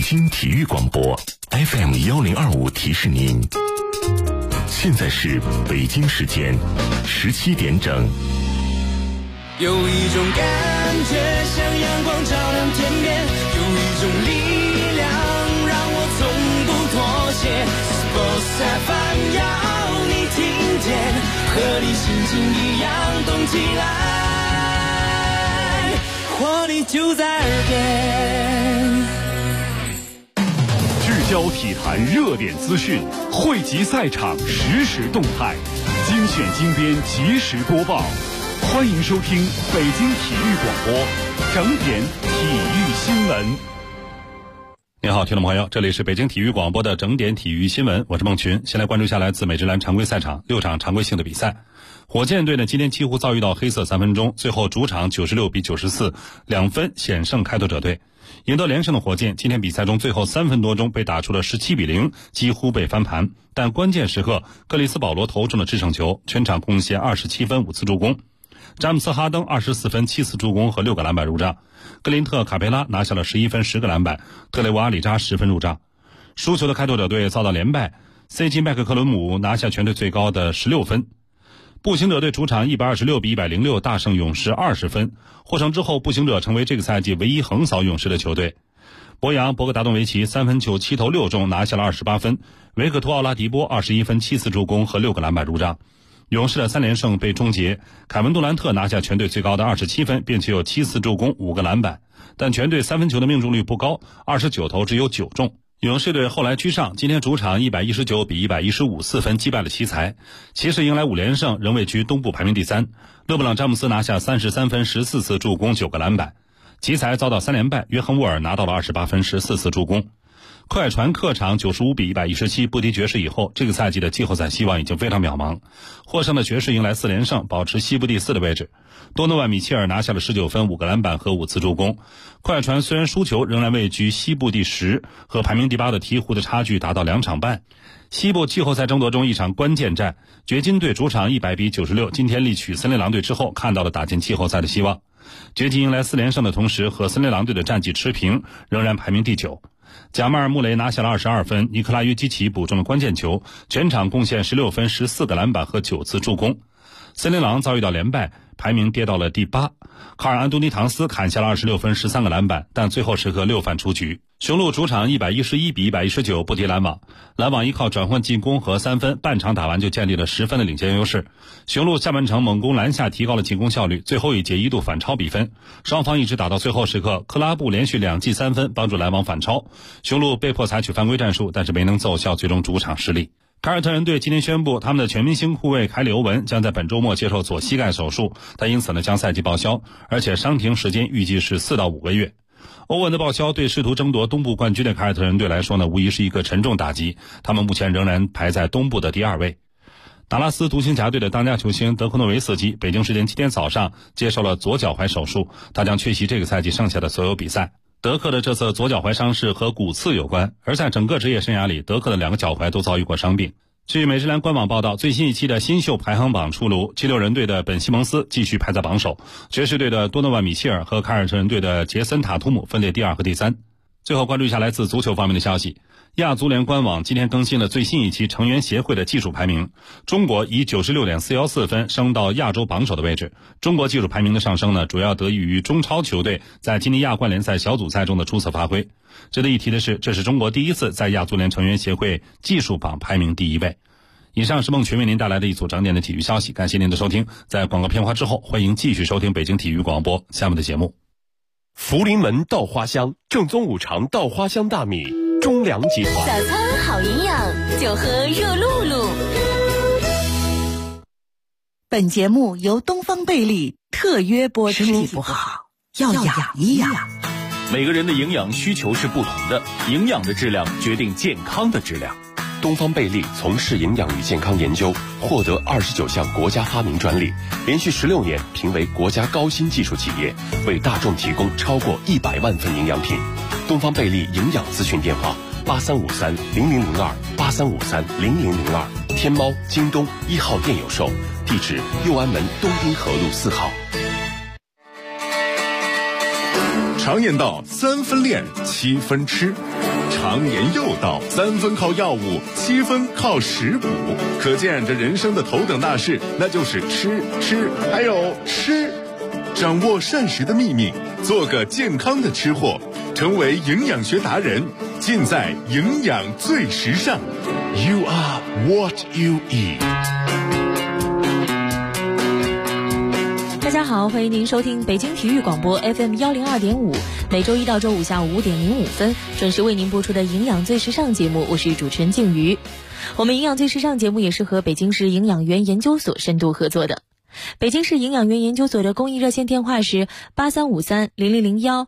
京体育广播 FM1025提示您，现在是北京时间17点整。 有一种感觉像阳光照亮天边，有一种力量让我从不妥协。Sports FM 要你听见，和你心情一样动起来，活力就在耳边。 聚焦体坛热点资讯，汇集赛场实时动态，精选精编及时播报。欢迎收听北京体育广播整点体育新闻。 你好，听众朋友，这里是北京体育广播的整点体育新闻，我是孟群。先来关注下来自美职篮常规赛场6场常规性的比赛。火箭队呢今天几乎遭遇到黑色3分钟，最后主场96比94，2分险胜开拓者队。赢得连胜的火箭今天比赛中最后3分多钟被打出了17比0，几乎被翻盘，但关键时刻克里斯保罗投中了制胜球，全场贡献27分5次助攻。詹姆斯哈登24分7次助攻和6个篮板入账，格林特卡佩拉拿下了11分10个篮板，特雷沃阿里扎10分入账。输球的开拓者队遭到连败， CJ 麦克克伦姆拿下全队最高的16分。步行者队主场126比106大胜勇士20分，获胜之后步行者成为这个赛季唯一横扫勇士的球队。博扬博格达东维奇3分球7投6中拿下了28分，维克托奥拉迪波21分7次助攻和6个篮板入账。勇士的3连胜被终结，凯文杜兰特拿下全队最高的27分，并且有7次助攻5个篮板，但全队3分球的命中率不高，29投只有9中。勇士队后来居上，今天主场119比115 4分击败了奇才。骑士迎来5连胜，仍位居东部排名第3。勒布朗詹姆斯拿下33分14次助攻9个篮板。奇才遭到3连败，约翰沃尔拿到了28分14次助攻。快船客场95比117不敌爵士以后，这个赛季的季后赛希望已经非常渺茫。获胜的爵士迎来4连胜，保持西部第4的位置。多诺万米切尔拿下了19分5个篮板和5次助攻。快船虽然输球，仍然位居西部第10，和排名第8的鹈鹕的差距达到2场半。西部季后赛争夺中一场关键战，掘金队主场100比96今天力取森林狼队之后，看到了打进季后赛的希望。掘金迎来4连胜的同时，和森林狼队的战绩持平，仍然排名第9。贾马尔·穆雷拿下了22分，尼克拉·约基奇补中了关键球，全场贡献16分14个篮板和9次助攻。森林狼遭遇到连败，排名跌到了第8。卡尔·安东尼·唐斯砍下了26分13个篮板，但最后时刻6犯出局。雄鹿主场111比119不敌篮网，篮网依靠转换进攻和3分，半场打完就建立了10分的领先优势。雄鹿下半场猛攻篮下，提高了进攻效率，最后一节一度反超比分，双方一直打到最后时刻，克拉布连续2记3分帮助篮网反超，雄鹿被迫采取犯规战术，但是没能奏效，最终主场失利。凯尔特人队今天宣布，他们的全明星后卫凯里·欧文将在本周末接受左膝盖手术，他因此将赛季报销，而且伤停时间预计是4到5个月。欧文的报销对试图争夺东部冠军的凯尔特人队来说无疑是一个沉重打击，他们目前仍然排在东部的第2位。达拉斯独行侠队的当家球星德科诺维斯基北京时间7天早上接受了左脚踝手术，他将缺席这个赛季剩下的所有比赛。德克的这次左脚踝伤势和骨刺有关，而在整个职业生涯里，德克的2个脚踝都遭遇过伤病。据美职篮官网报道，最新一期的新秀排行榜出炉，76人队的本西蒙斯继续排在榜首，爵士队的多诺万米切尔和凯尔特人队的杰森塔图姆分列第2和第3。最后关注一下来自足球方面的消息，亚足联官网今天更新了最新一期成员协会的技术排名，中国以 96.414 分升到亚洲榜首的位置。中国技术排名的上升主要得益于中超球队在今年亚冠联赛小组赛中的出色发挥。值得一提的是，这是中国第一次在亚足联成员协会技术榜排名第1位。以上是孟群为您带来的一组整点的体育消息，感谢您的收听。在广告片花之后，欢迎继续收听北京体育广播下面的节目。 福临门稻花香，正宗五常稻花香大米，中粮集团。 早餐好营养，就喝热露露。本节目由东方贝利特约播出。身体不好要养一养。 每个人的营养需求是不同的，营养的质量决定健康的质量。 东方贝利从事营养与健康研究，获得29项国家发明专利，连续16年评为国家高新技术企业，为大众提供超过100万份营养品。东方贝利营养咨询电话83530002 83530002，天猫、京东1号店有售，地址右安门东滨河路4号。 常言道，3分练，7分吃。 常年又到，3分靠药物，7分靠食补。可见这人生的头等大事，那就是吃，还有吃。掌握膳食的秘密，做个健康的吃货，成为营养学达人，尽在营养最时尚。You are what you eat。 大家好，欢迎您收听北京体育广播 FM 102.5，每周一到周五下午5点05分准时为您播出的营养最时尚节目，我是主持人静瑜。我们营养最时尚节目也是和北京市营养员研究所深度合作的。北京市营养员研究所的公益热线电话是83530001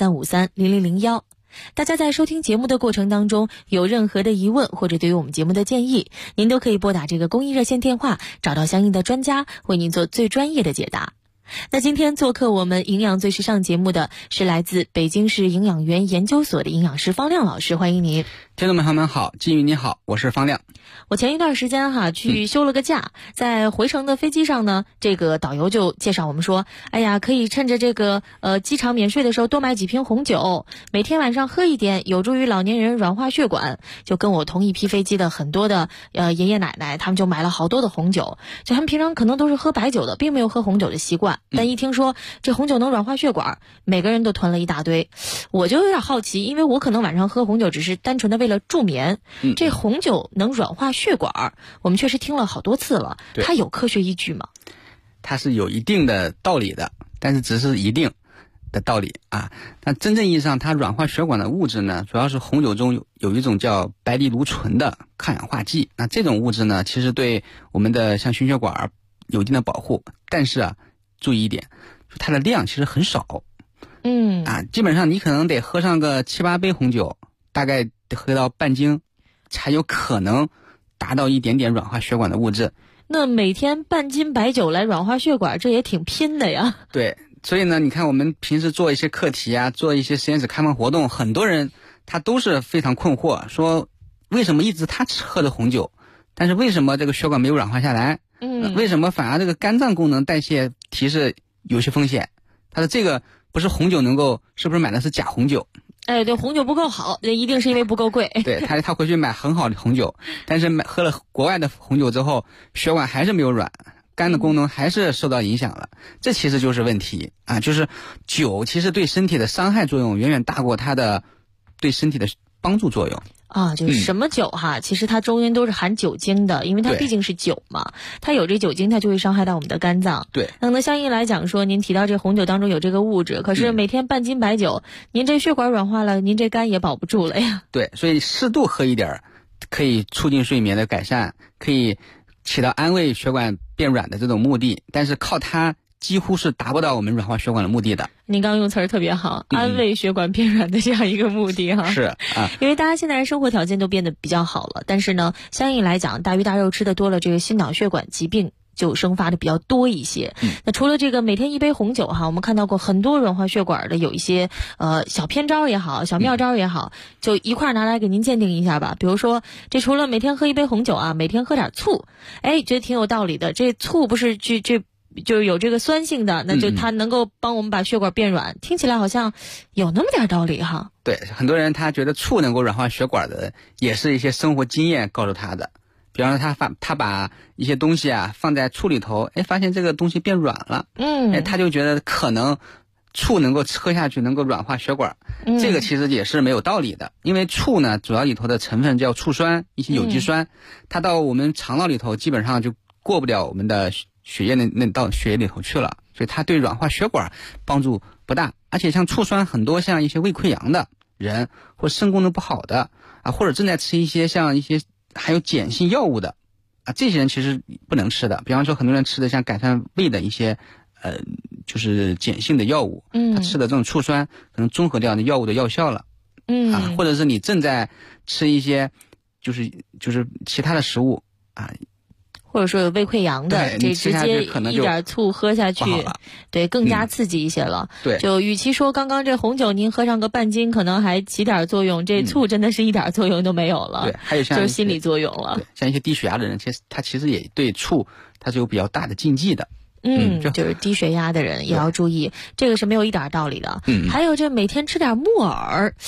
83530001。大家在收听节目的过程当中有任何的疑问或者对于我们节目的建议，您都可以拨打这个公益热线电话，找到相应的专家为您做最专业的解答。那今天做客我们营养最时尚节目的是来自北京市营养员研究所的营养师方亮老师，欢迎您。 听众朋友们好，金宇你好，我是方亮。 我前一段时间去休了个假，在回程的飞机上呢，这个导游就介绍我们说，哎呀，可以趁着这个机场免税的时候多买几瓶红酒，每天晚上喝一点，有助于老年人软化血管。就跟我同一批飞机的很多的爷爷奶奶，他们就买了好多的红酒，就他们平常可能都是喝白酒的，并没有喝红酒的习惯，但一听说这红酒能软化血管，每个人都囤了一大堆。我就有点好奇，因为我可能晚上喝红酒只是单纯的为了助眠，这红酒能软化血管，我们确实听了好多次了，它有科学依据吗？ 它是有一定的道理的，但是只是一定的道理啊。那真正意义上它软化血管的物质呢，主要是红酒中有一种叫白藜芦醇的抗氧化剂。那这种物质呢，其实对我们的像心血管有一定的保护，但是注意一点，它的量其实很少。基本上你可能得喝上个7、8杯红酒，大概得喝到半斤，才有可能达到一点点软化血管的物质。 那每天半斤白酒来软化血管，这也挺拼的呀。 对，所以呢，你看我们平时做一些课题做一些实验室开放活动，很多人他都是非常困惑，说为什么一直他只喝的红酒，但是为什么这个血管没有软化下来？为什么反而这个肝脏功能代谢提示有些风险？他说这个不是红酒能够，是不是买的是假红酒？ 对，红酒不够好，那一定是因为不够贵。 对，他回去买很好的红酒，但是喝了国外的红酒之后，血管还是没有软，肝的功能还是受到影响了。这其实就是问题啊，就是酒其实对身体的伤害作用远远大过它的对身体的帮助作用。 就是什么酒其实它中间都是含酒精的，因为它毕竟是酒嘛，它有这酒精，它就会伤害到我们的肝脏。 对， 那相应来讲说，您提到这红酒当中有这个物质，可是每天半斤白酒，您这血管软化了，您这肝也保不住了呀。 对，所以适度喝一点，可以促进睡眠的改善，可以起到安慰血管变软的这种目的，但是靠它几乎是达不到我们软化血管的目的的。 您刚刚用词儿特别好，安慰血管变软的这样一个目的是因为大家现在生活条件都变得比较好了，但是呢，相应来讲，大鱼大肉吃的多了，这个心脑血管疾病就生发的比较多一些。那除了这个每天一杯红酒我们看到过很多软化血管的有一些小偏招也好，小妙招也好，就一块拿来给您鉴定一下吧。比如说，这除了每天喝一杯红酒每天喝点醋，觉得挺有道理的。这醋不是就是有这个酸性的，那就它能够帮我们把血管变软，听起来好像有那么点道理哈。 对，很多人他觉得醋能够软化血管的，也是一些生活经验告诉他的。比方说他把一些东西放在醋里头，发现这个东西变软了，他就觉得可能醋能够喝下去能够软化血管，这个其实也是没有道理的。因为醋呢，主要里头的成分叫醋酸，一些有机酸，它到我们肠道里头基本上就过不了我们的血液到血液里头去了，所以它对软化血管帮助不大。而且像醋酸很多像一些胃溃疡的人，或肾功能不好的或者正在吃一些像一些还有碱性药物的这些人其实不能吃的。比方说很多人吃的像改善胃的一些就是碱性的药物，他吃的这种醋酸可能综合掉的药物的药效了，或者是你正在吃一些就是其他的食物或者说有胃溃疡的，这直接一点醋喝下去，对，更加刺激一些了。 对， 就与其说刚刚这红酒您喝上个半斤可能还起点作用，这醋真的是一点作用都没有了。 对，还有像就是心理作用了。 对，像一些低血压的人，他其实也对醋它是有比较大的禁忌的。 就是低血压的人也要注意，这个是没有一点道理的。还有这每天吃点木耳。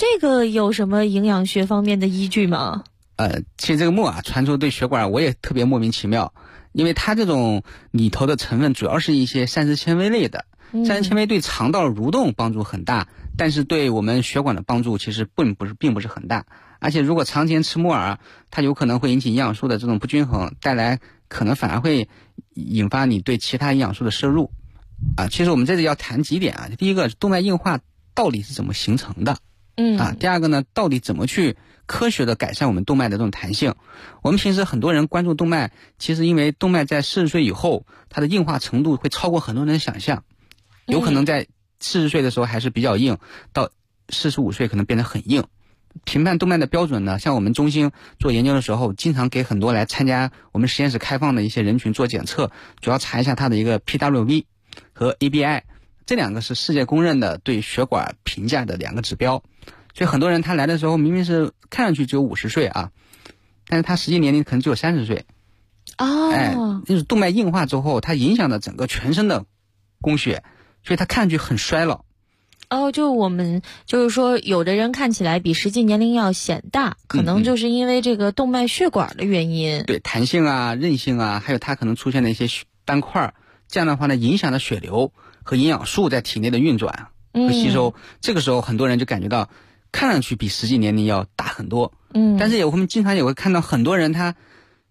这个有什么营养学方面的依据吗？ 其实这个墨传出对血管我也特别莫名其妙，因为它这种里头的成分主要是一些膳食纤维类的，膳食纤维对肠道蠕动帮助很大，但是对我们血管的帮助其实并不是很大。而且如果常年吃木耳，它有可能会引起营养素的这种不均衡，带来可能反而会引发你对其他营养素的摄入。其实我们这里要谈几点第一个，动脉硬化到底是怎么形成的？第二个呢，到底怎么去科学的改善我们动脉的这种弹性？我们平时很多人关注动脉，其实因为动脉在40岁以后，它的硬化程度会超过很多人的想象，有可能在40岁的时候还是比较硬，到45岁可能变得很硬。评判动脉的标准呢，像我们中心做研究的时候，经常给很多来参加我们实验室开放的一些人群做检测，主要查一下它的一个 PWV 和 ABI， 这两个是世界公认的对血管评价的两个指标。所以很多人他来的时候明明是看上去只有50岁但是他实际年龄可能只有30岁。就是动脉硬化之后，它影响了整个全身的供血，所以他看上去很衰老。 就我们就是说，有的人看起来比实际年龄要显大，可能就是因为这个动脉血管的原因。 对，弹性韧性还有它可能出现的一些斑块，这样的话呢，影响了血流和营养素在体内的运转和吸收。这个时候很多人就感觉到看上去比实际年龄要大很多。但是我们经常也会看到很多人，他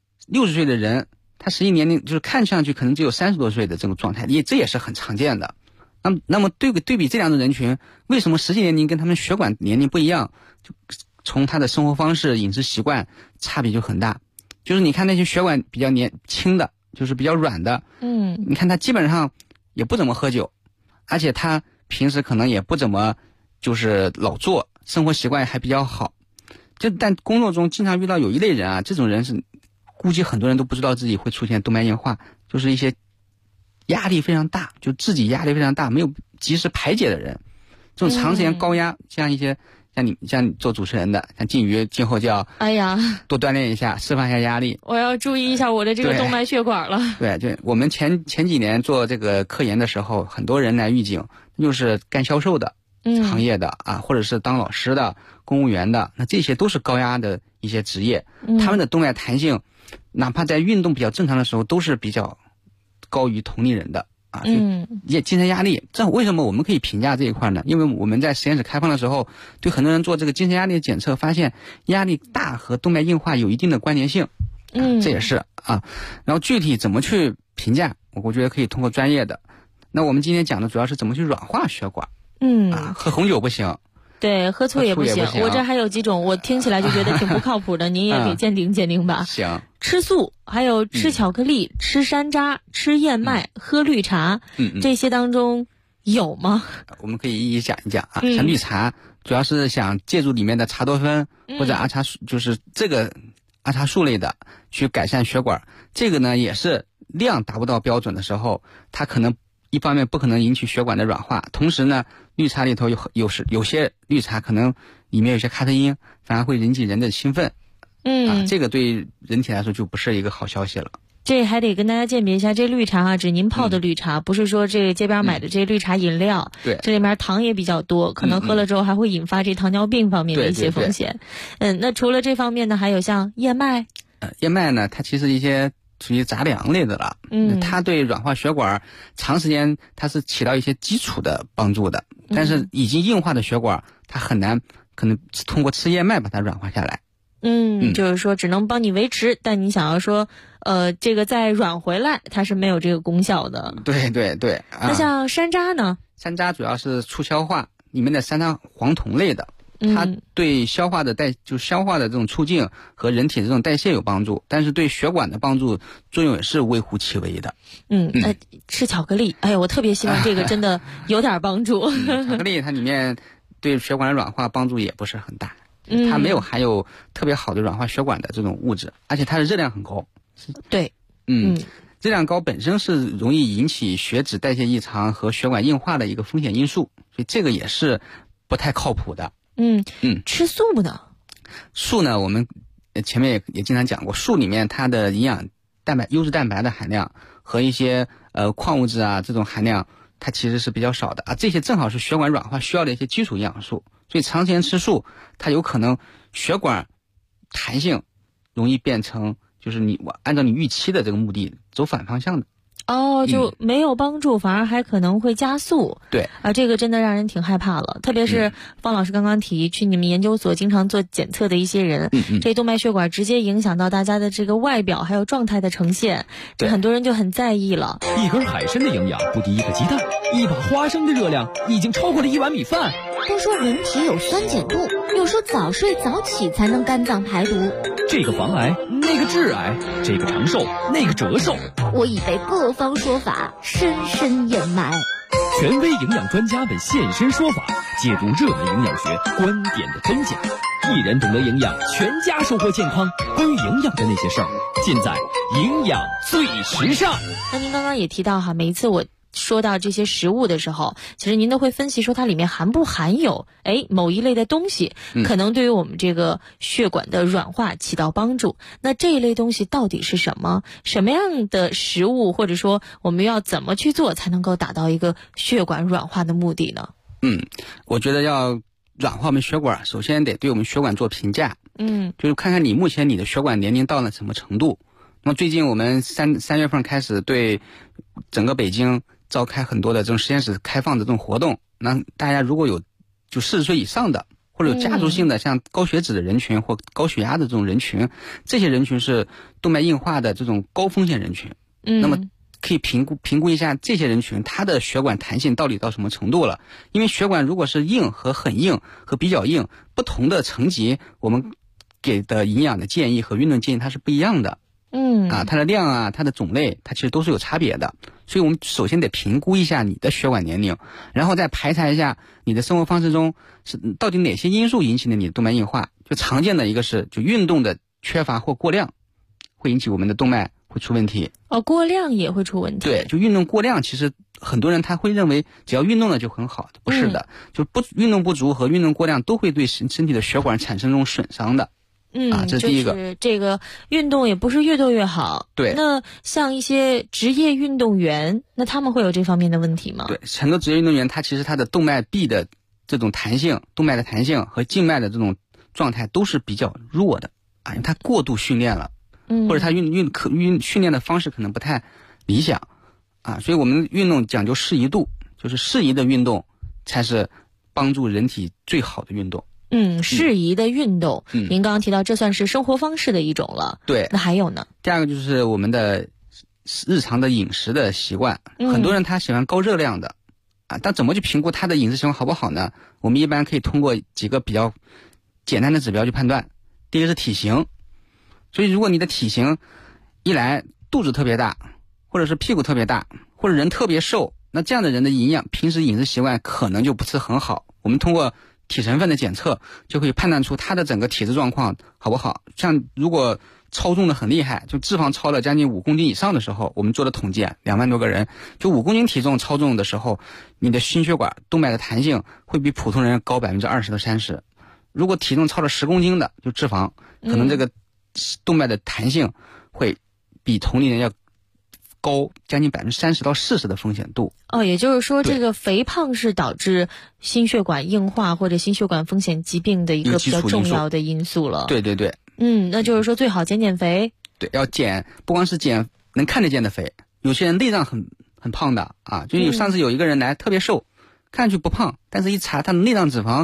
60岁的人，他实际年龄就是看上去可能只有30多岁的这种状态，这也是很常见的。那么对比这两种人群，为什么实际年龄跟他们血管年龄不一样？就从他的生活方式、饮食习惯差别就很大。就是你看那些血管比较年轻的，就是比较软的，你看他基本上也不怎么喝酒，而且他平时可能也不怎么就是老做，生活习惯还比较好。但工作中经常遇到有一类人这种人是估计很多人都不知道自己会出现动脉硬化，就是一些压力非常大，就自己压力非常大，没有及时排解的人，这种长时间高压，像你做主持人的，像静瑜，今后就要多锻炼一下，释放一下压力。 我要注意一下我的这个动脉血管了。 对，我们前几年做这个科研的时候，很多人来预警，就是干销售的行业的或者是当老师的、公务员的，那这些都是高压的一些职业，他们的动脉弹性，哪怕在运动比较正常的时候，都是比较高于同龄人的也精神压力。这为什么我们可以评价这一块呢？因为我们在实验室开放的时候，对很多人做这个精神压力的检测，发现压力大和动脉硬化有一定的关联性。这也是然后具体怎么去评价，我觉得可以通过专业的。那我们今天讲的主要是怎么去软化血管。喝红酒不行。 对，喝醋也不行。我这还有几种，我听起来就觉得挺不靠谱的，您也给鉴定鉴定吧。 行。 吃素，还有吃巧克力、吃山楂、吃燕麦、喝绿茶，这些当中有吗？ 我们可以一一讲一讲像绿茶，主要是想借助里面的茶多酚或者阿茶素，就是这个阿茶素类的去改善血管。这个呢，也是量达不到标准的时候，它可能一方面不可能引起血管的软化，同时呢，绿茶里头有些绿茶可能里面有些咖啡因，反而会引起人的兴奋。这个对人体来说就不是一个好消息了。 这还得跟大家鉴别一下，这绿茶指您泡的绿茶，不是说这个街边买的这绿茶饮料。 对， 这里面糖也比较多，可能喝了之后还会引发这糖尿病方面的一些风险。那除了这方面呢，还有像燕麦。 燕麦呢，它其实一些属于杂粮类的了。它对软化血管长时间它是起到一些基础的帮助的，但是已经硬化的血管它很难可能通过吃燕麦把它软化下来。 就是说只能帮你维持，但你想要说这个再软回来，它是没有这个功效的。 对。 那像山楂呢？ 山楂主要是促消化，里面的三叉黄酮类的，它对消化的这种促进和人体的这种代谢有帮助，但是对血管的帮助作用也是微乎其微的。 吃巧克力，我特别希望这个真的有点帮助。 巧克力它里面对血管的软化帮助也不是很大。它没有含有特别好的软化血管的这种物质，而且它的热量很高。 对， 热量高本身是容易引起血脂代谢异常和血管硬化的一个风险因素，所以这个也是不太靠谱的。 吃素呢？ 素呢，我们前面也经常讲过，素里面它的营养优质蛋白的含量和一些矿物质这种含量它其实是比较少的啊。这些正好是血管软化需要的一些基础营养素，所以长时间吃素，它有可能血管弹性容易变成就是按照你预期的这个目的走反方向的。 就没有帮助，反而还可能会加速。 对啊，这个真的让人挺害怕了。特别是方老师刚刚提去你们研究所经常做检测的一些人，这动脉血管直接影响到大家的这个外表还有状态的呈现，这很多人就很在意了。 一根海参的营养不敌一个鸡蛋，一把花生的热量已经超过了1碗米饭。 都说人体有酸碱度，又说早睡早起才能肝脏排毒。 这个防癌，那个致癌，这个长寿，那个折寿。 我已被各方说法深深掩埋。 权威营养专家们现身说法，解读热门营养学观点的真假。一人懂得营养，全家收获健康。关于营养的那些事儿，尽在营养最时尚。 那您刚刚也提到哈，每一次我说到这些食物的时候，其实您都会分析说它里面含不含有某一类的东西，可能对于我们这个血管的软化起到帮助。那这一类东西到底是什么？什么样的食物，或者说我们要怎么去做才能够达到一个血管软化的目的呢？ 我觉得要软化我们血管，首先得对我们血管做评价。就是看看你目前你的血管年龄到了什么程度。那么最近我们三月份开始对整个北京召开很多的这种实验室开放的这种活动，那大家如果有就40岁以上的，或者有家族性的像高血脂的人群或高血压的这种人群，这些人群是动脉硬化的这种高风险人群。那么可以评估一下这些人群他的血管弹性到底到什么程度了。因为血管如果是硬和很硬和比较硬，不同的层级我们给的营养的建议和运动建议它是不一样的。它的量啊，它的种类，它其实都是有差别的。所以我们首先得评估一下你的血管年龄，然后再排查一下你的生活方式中是到底哪些因素引起了你的动脉硬化。就常见的一个是就运动的缺乏或过量，会引起我们的动脉会出问题。 过量也会出问题。 对，就运动过量，其实很多人他会认为只要运动了就很好，不是的，就运动不足和运动过量都会对身体的血管产生这种损伤的。这是第一个。 就是这个运动也不是越多越好。 对。 那像一些职业运动员，那他们会有这方面的问题吗？ 对，很多职业运动员他其实他的动脉壁的这种弹性，动脉的弹性和静脉的这种状态都是比较弱的因为他过度训练了，或者他训练的方式可能不太理想所以我们运动讲究适宜度，就是适宜的运动才是帮助人体最好的运动。 适宜的运动，您刚刚提到这算是生活方式的一种了。 对， 那还有呢？ 第二个就是我们的日常的饮食的习惯，很多人他喜欢高热量的但怎么去评估他的饮食习惯好不好呢？我们一般可以通过几个比较简单的指标去判断。第一个是体型，所以如果你的体型一来肚子特别大，或者是屁股特别大，或者人特别瘦，那这样的人的平时饮食习惯可能就不是很好。我们通过体成分的检测就可以判断出他的整个体质状况好不好。像如果超重的很厉害，就脂肪超了将近5公斤以上的时候，我们做的统计2万多个人，就5公斤体重超重的时候，你的心血管动脉的弹性会比普通人高20%到30%。如果体重超了10公斤的，就脂肪，可能这个动脉的弹性会比同龄人要高将近30%到40%的风险度。 也就是说这个肥胖是导致心血管硬化或者心血管风险疾病的一个比较重要的因素了。 对对对。 那就是说最好减肥。 对，要减，不光是减能看得见的肥，有些人内脏很胖的就上次有一个人来特别瘦，看上去不胖，但是一查他的内脏脂肪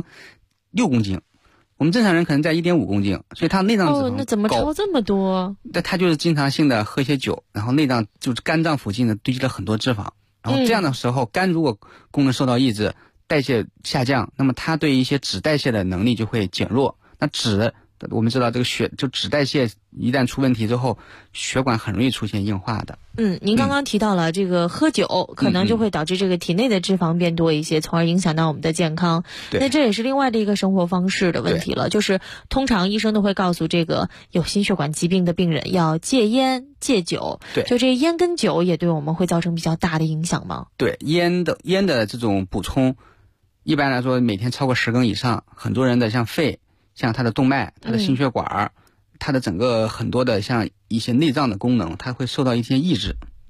6公斤，我们正常人可能在1.5公斤，所以他内脏脂肪高。 那怎么超这么多？ 但他就是经常性的喝些酒，然后内脏就是肝脏附近的堆积了很多脂肪，然后这样的时候肝如果功能受到抑制，代谢下降，那么他对一些脂代谢的能力就会减弱。那我们知道这个脂代谢一旦出问题之后，血管很容易出现硬化的。 您刚刚提到了这个喝酒可能就会导致这个体内的脂肪变多一些，从而影响到我们的健康。那这也是另外的一个生活方式的问题了，就是通常医生都会告诉这个有心血管疾病的病人要戒烟戒酒。 对， 就这烟跟酒也对我们会造成比较大的影响吗？ 对，烟的这种补充，一般来说每天超过10根以上，很多人的像肺，像他的动脉，他的心血管，他的整个很多的像一些内脏的功能，它会受到一些抑制。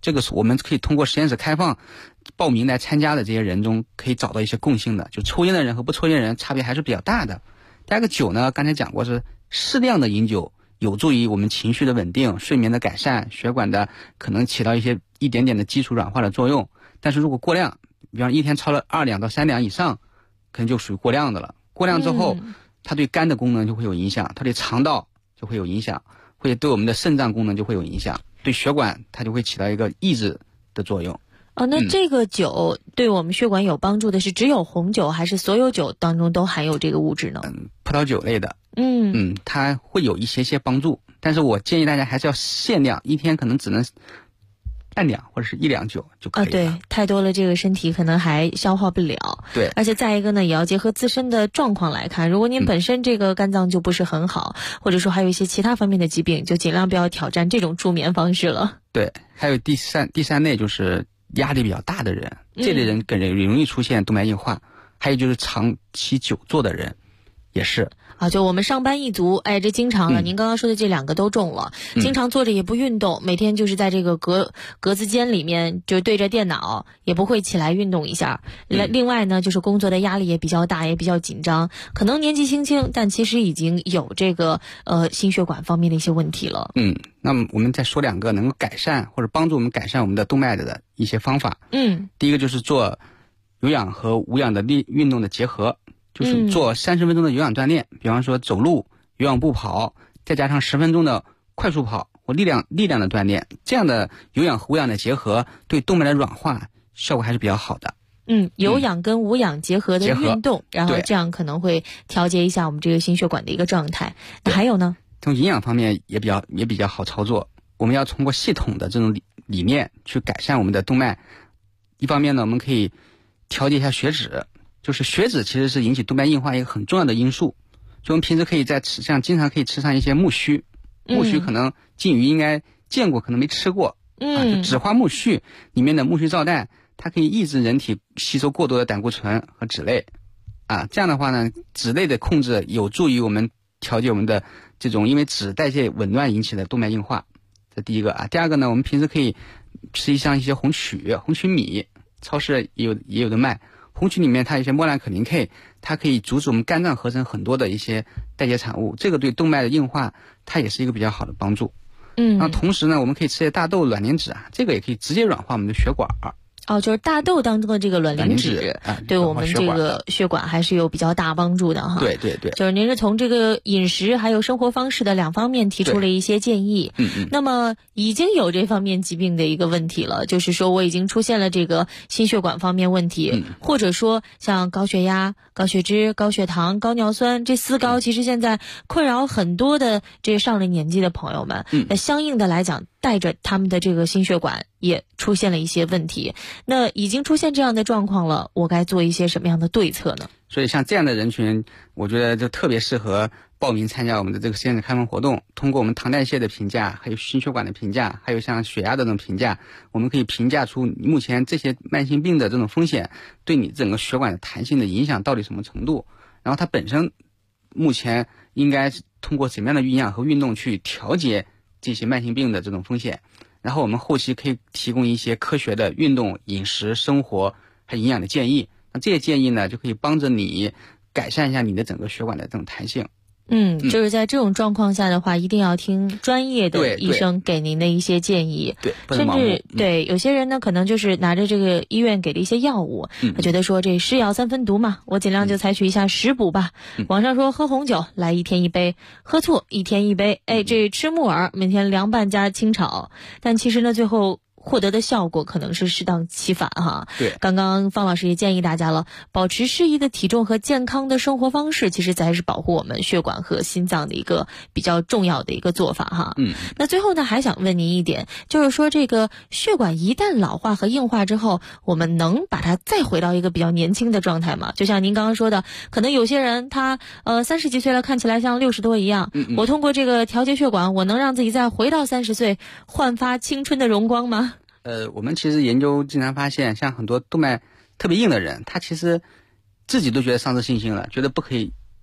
这个我们可以通过实验室开放报名来参加的这些人中，可以找到一些共性的，就抽烟的人和不抽烟的人差别还是比较大的。第二个酒呢，刚才讲过是适量的饮酒有助于我们情绪的稳定、睡眠的改善、血管的可能起到一点点的基础软化的作用。但是如果过量，比方一天超了2两到3两以上，可能就属于过量的了。过量之后，它对肝的功能就会有影响，它对肠道就会有影响，会对我们的肾脏功能就会有影响，对血管它就会起到一个抑制的作用。 那这个酒对我们血管有帮助的是只有红酒，还是所有酒当中都含有这个物质呢？ 葡萄酒类的，它会有一些帮助，但是我建议大家还是要限量，一天可能只能半两或者是1两酒就可以了。 对，太多了这个身体可能还消化不了。 对， 而且再一个呢，也要结合自身的状况来看，如果您本身这个肝脏就不是很好，或者说还有一些其他方面的疾病，就尽量不要挑战这种助眠方式了。 对，还有第三类就是压力比较大的人，这类人更容易出现动脉硬化，还有就是长期久坐的人也是。 就我们上班一族，这经常了，您刚刚说的这2个都中了，经常坐着也不运动，每天就是在这个格子间里面就对着电脑，也不会起来运动一下。另外呢，就是工作的压力也比较大，也比较紧张，可能年纪轻轻，但其实已经有这个心血管方面的一些问题了。 那么我们再说2个能够改善或者帮助我们改善我们的动脉的一些方法。第一个就是做有氧和无氧的运动的结合，就是做30分钟的有氧锻炼，比方说走路、有氧步跑，再加上10分钟的快速跑或力量的锻炼，这样的有氧和无氧的结合，对动脉的软化效果还是比较好的。 有氧跟无氧结合的运动，然后这样可能会调节一下我们这个心血管的一个状态。那还有呢？ 从营养方面也比较好操作，我们要通过系统的这种理念去改善我们的动脉。一方面呢，我们可以调节一下血脂，就是血脂其实是引起动脉硬化一个很重要的因素，所以我们平时可以经常可以吃上一些木须，木须可能静瑜应该见过，可能没吃过。就酯花苜蓿里面的苜蓿皂苷，它可以抑制人体吸收过多的胆固醇和脂类。这样的话呢，脂类的控制有助于我们调节我们的这种因为脂代谢紊乱引起的动脉硬化。这第一个。第二个呢，我们平时可以吃像一些红曲米，超市也有的卖。红曲里面它有一些莫兰可林 K， 它可以阻止我们肝脏合成很多的一些代谢产物，这个对动脉的硬化它也是一个比较好的帮助。那同时呢，我们可以吃些大豆卵磷脂这个也可以直接软化我们的血管。 就是大豆当中的这个卵磷脂，对我们这个血管还是有比较大帮助的哈。 对， 就是您是从这个饮食还有生活方式的2方面提出了一些建议。那么已经有这方面疾病的一个问题了，就是说我已经出现了这个心血管方面问题，或者说像高血压、高血脂、高血糖、高尿酸，这4高其实现在困扰很多的这上了年纪的朋友们。那相应的来讲，带着他们的这个心血管也出现了一些问题。那已经出现这样的状况了，我该做一些什么样的对策呢？ 所以像这样的人群，我觉得就特别适合报名参加我们的这个实验室开放活动。通过我们糖代谢的评价，还有心血管的评价，还有像血压的这种评价，我们可以评价出目前这些慢性病的这种风险对你整个血管的弹性的影响到底什么程度，然后它本身目前应该通过什么样的营养和运动去调节这些慢性病的这种风险。然后我们后期可以提供一些科学的运动、饮食、生活还有营养的建议。那这些建议呢，就可以帮着你改善一下你的整个血管的这种弹性。 就是在这种状况下的话，一定要听专业的医生给您的一些建议。甚至有些人呢，可能就是拿着这个医院给的一些药物，他觉得说这是药3分毒嘛，我尽量就采取一下食补吧。网上说喝红酒来1天1杯，喝醋1天1杯，这吃木耳每天凉拌加清炒，但其实呢，最后获得的效果可能是适当其反哈。刚刚方老师也建议大家了，保持适宜的体重和健康的生活方式，其实才是保护我们血管和心脏的一个比较重要的一个做法哈。那最后呢，还想问您一点，就是说这个血管一旦老化和硬化之后，我们能把它再回到一个比较年轻的状态吗？就像您刚刚说的，可能有些人他30几岁了，看起来像60多一样，我通过这个调节血管，我能让自己再回到30岁，焕发青春的荣光吗？ 我们其实研究经常发现，像很多动脉特别硬的人，他其实自己都觉得丧失信心了，觉得不可以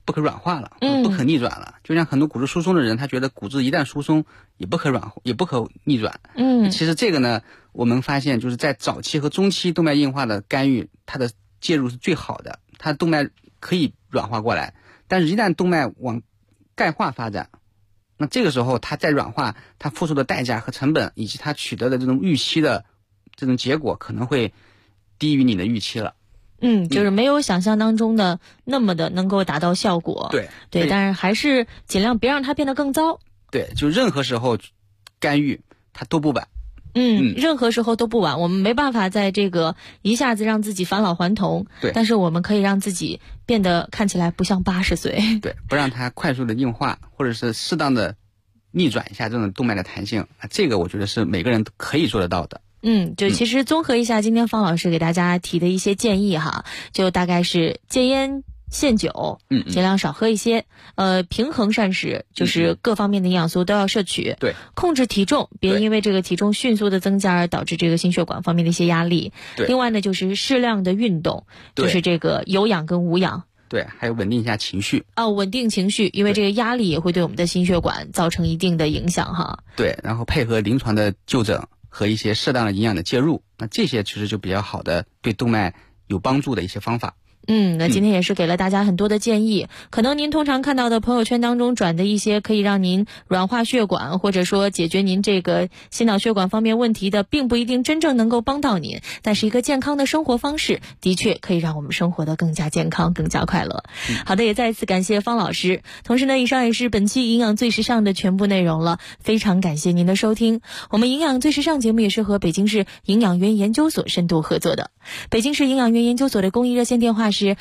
不可软化了，不可逆转了。就像很多骨质疏松的人，他觉得骨质一旦疏松也不可逆转。其实这个呢，我们发现就是在早期和中期动脉硬化的干预，它的介入是最好的，它动脉可以软化过来。但是一旦动脉往钙化发展，那这个时候它再软化，它付出的代价和成本以及它取得的这种预期的这种结果可能会低于你的预期了。 就是没有想象当中的那么的能够达到效果。对，但是还是尽量别让它变得更糟。 对，就任何时候干预它都不晚。 任何时候都不晚。我们没办法在这个一下子让自己返老还童， 对， 但是我们可以让自己变得看起来不像80岁。 对，不让它快速的硬化，或者是适当的逆转一下这种动脉的弹性，这个我觉得是每个人都可以做得到的。 就其实综合一下今天方老师给大家提的一些建议哈，就大概是戒烟限酒，尽量少喝一些，平衡膳食，就是各方面的营养素都要摄取， 对， 控制体重，别因为这个体重迅速的增加而导致这个心血管方面的一些压力。另外呢，就是适量的运动，就是这个有氧跟无氧。 对，还有稳定一下情绪。 稳定情绪，因为这个压力也会对我们的心血管造成一定的影响哈。 对，然后配合临床的就诊和一些适当的营养的介入，那这些其实就比较好的对动脉有帮助的一些方法。 那今天也是给了大家很多的建议，可能您通常看到的朋友圈当中转的一些可以让您软化血管，或者说解决您这个心脑血管方面问题的，并不一定真正能够帮到您，但是一个健康的生活方式的确可以让我们生活得更加健康，更加快乐。好的，也再一次感谢方老师。同时呢，以上也是本期营养最时尚的全部内容了，非常感谢您的收听。我们营养最时尚节目也是和北京市营养院研究所深度合作的。北京市营养院研究所的公益热线电话是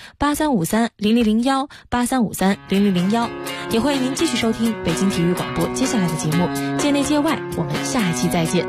83530001 83530001，也欢迎您继续收听北京体育广播接下来的节目界内界外，我们下一期再见。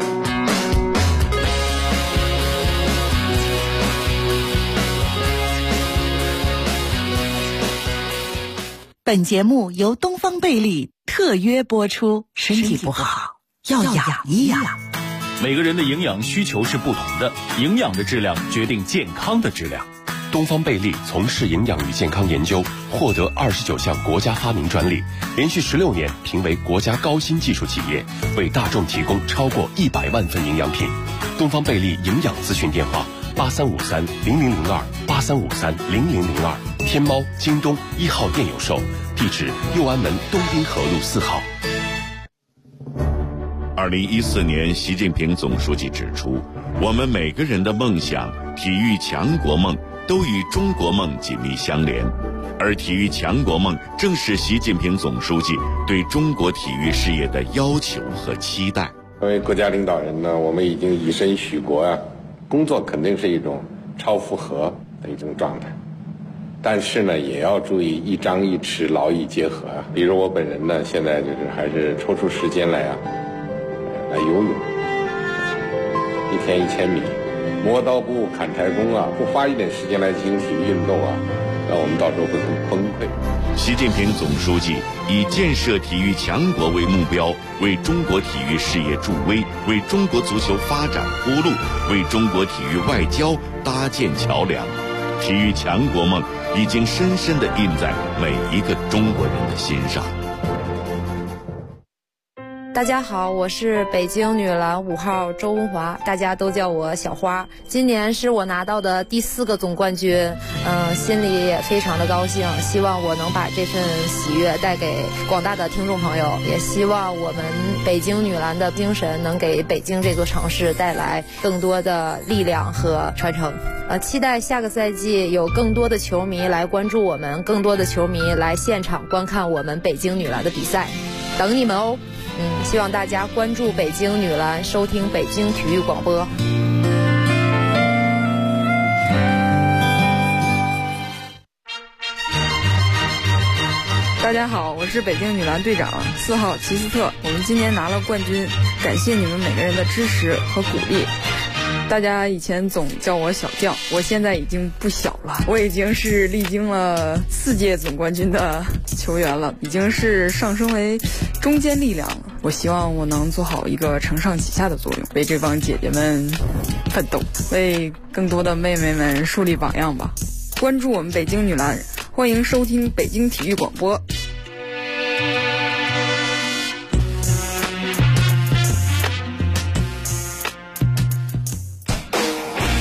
本节目由东方贝利特约播出，身体不好要养一养。 每个人的营养需求是不同的，营养的质量决定健康的质量。 东方贝利从事营养与健康研究，获得29项国家发明专利，连续16年评为国家高新技术企业，为大众提供超过100万份营养品。东方贝利营养咨询电话83530002 83530002，天猫、京东1号店有售，地址右安门东滨河路4号。 2014年，习近平总书记指出，我们每个人的梦想、体育强国梦都与中国梦紧密相连，而体育强国梦正是习近平总书记对中国体育事业的要求和期待。 作为国家领导人呢，我们已经以身许国啊，工作肯定是一种超负荷的一种状态，但是呢，也要注意一张一弛，劳逸结合啊。比如我本人呢，现在就是还是抽出时间来游泳，1天1000米，磨刀不误砍柴工啊，不花一点时间来进行体育运动啊，那我们到时候会很崩溃。 习近平总书记以建设体育强国为目标，为中国体育事业助威，为中国足球发展铺路，为中国体育外交搭建桥梁。体育强国梦已经深深地印在每一个中国人的心上。 大家好，我是北京女篮5号周文华，大家都叫我小花。今年是我拿到的第4个总冠军，心里也非常的高兴，希望我能把这份喜悦带给广大的听众朋友，也希望我们北京女篮的精神能给北京这座城市带来更多的力量和传承。期待下个赛季有更多的球迷来关注我们，更多的球迷来现场观看我们北京女篮的比赛，等你们哦。希望大家关注北京女篮，收听北京体育广播。 大家好，我是北京女篮队长4号齐斯特，我们今年拿了冠军，感谢你们每个人的支持和鼓励。大家以前总叫我小将，我现在已经不小了，我已经是历经了4届总冠军的球员了，已经是上升为中坚力量了。我希望我能做好一个承上启下的作用，为这帮姐姐们奋斗，为更多的妹妹们树立榜样吧。关注我们北京女篮欢迎收听北京体育广播。